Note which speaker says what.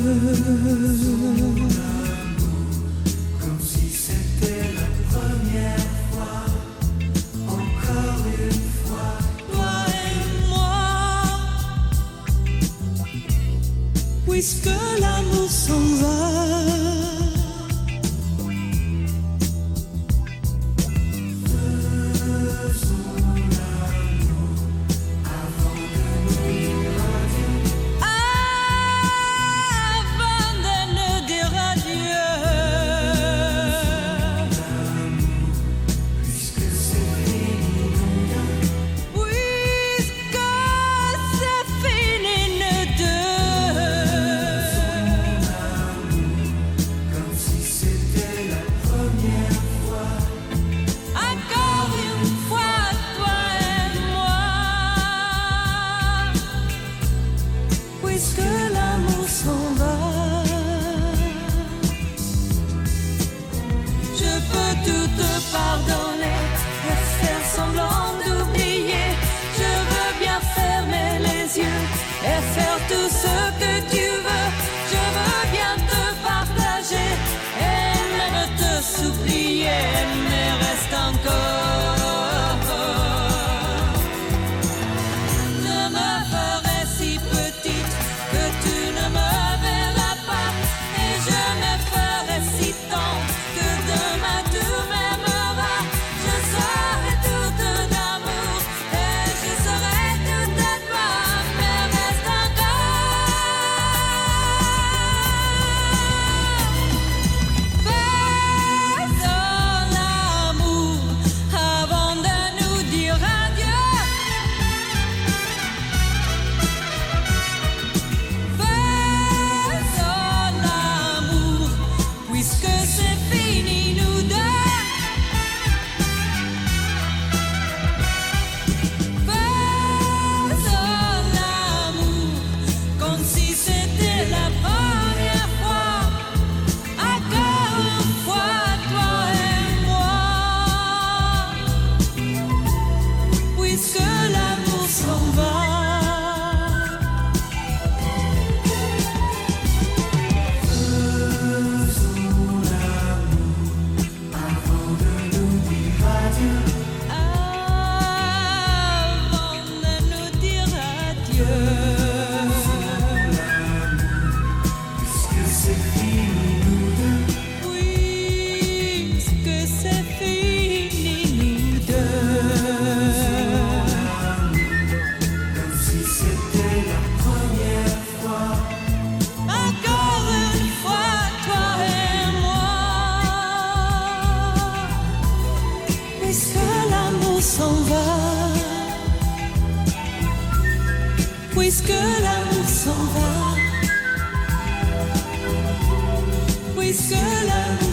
Speaker 1: Comme si c'était la première fois, encore une fois,
Speaker 2: toi et moi. Puisque l'amour s'en va, pardonner et faire semblant d'oublier. Je veux bien fermer les yeux et faire tout ce que tu veux. Je veux bien te partager et même te supplier, mais reste encore. Je me ferai si petite que tu ne me verras pas, et je me ferai si tendre que demain tu m'aimeras. Je serai toute d'amour et je serai toute à toi, mais reste encore. Faisons l'amour avant de nous dire adieu. Faisons l'amour puisque c'est fini nous deux. Faisons l'amour comme si c'était la première fois. Encore une fois, toi et moi. Puisque l'amour s'en va.
Speaker 1: avant de nous dire adieu.
Speaker 2: Avant de nous dire adieu.
Speaker 1: Puisque c'est fini nous deux,
Speaker 2: Puisque c'est fini nous deux.
Speaker 1: comme si c'était la première fois,
Speaker 2: Encore une fois, toi et moi. Puisque l'amour s'en va. Puisque l'amour s'en va. Puisque l'amour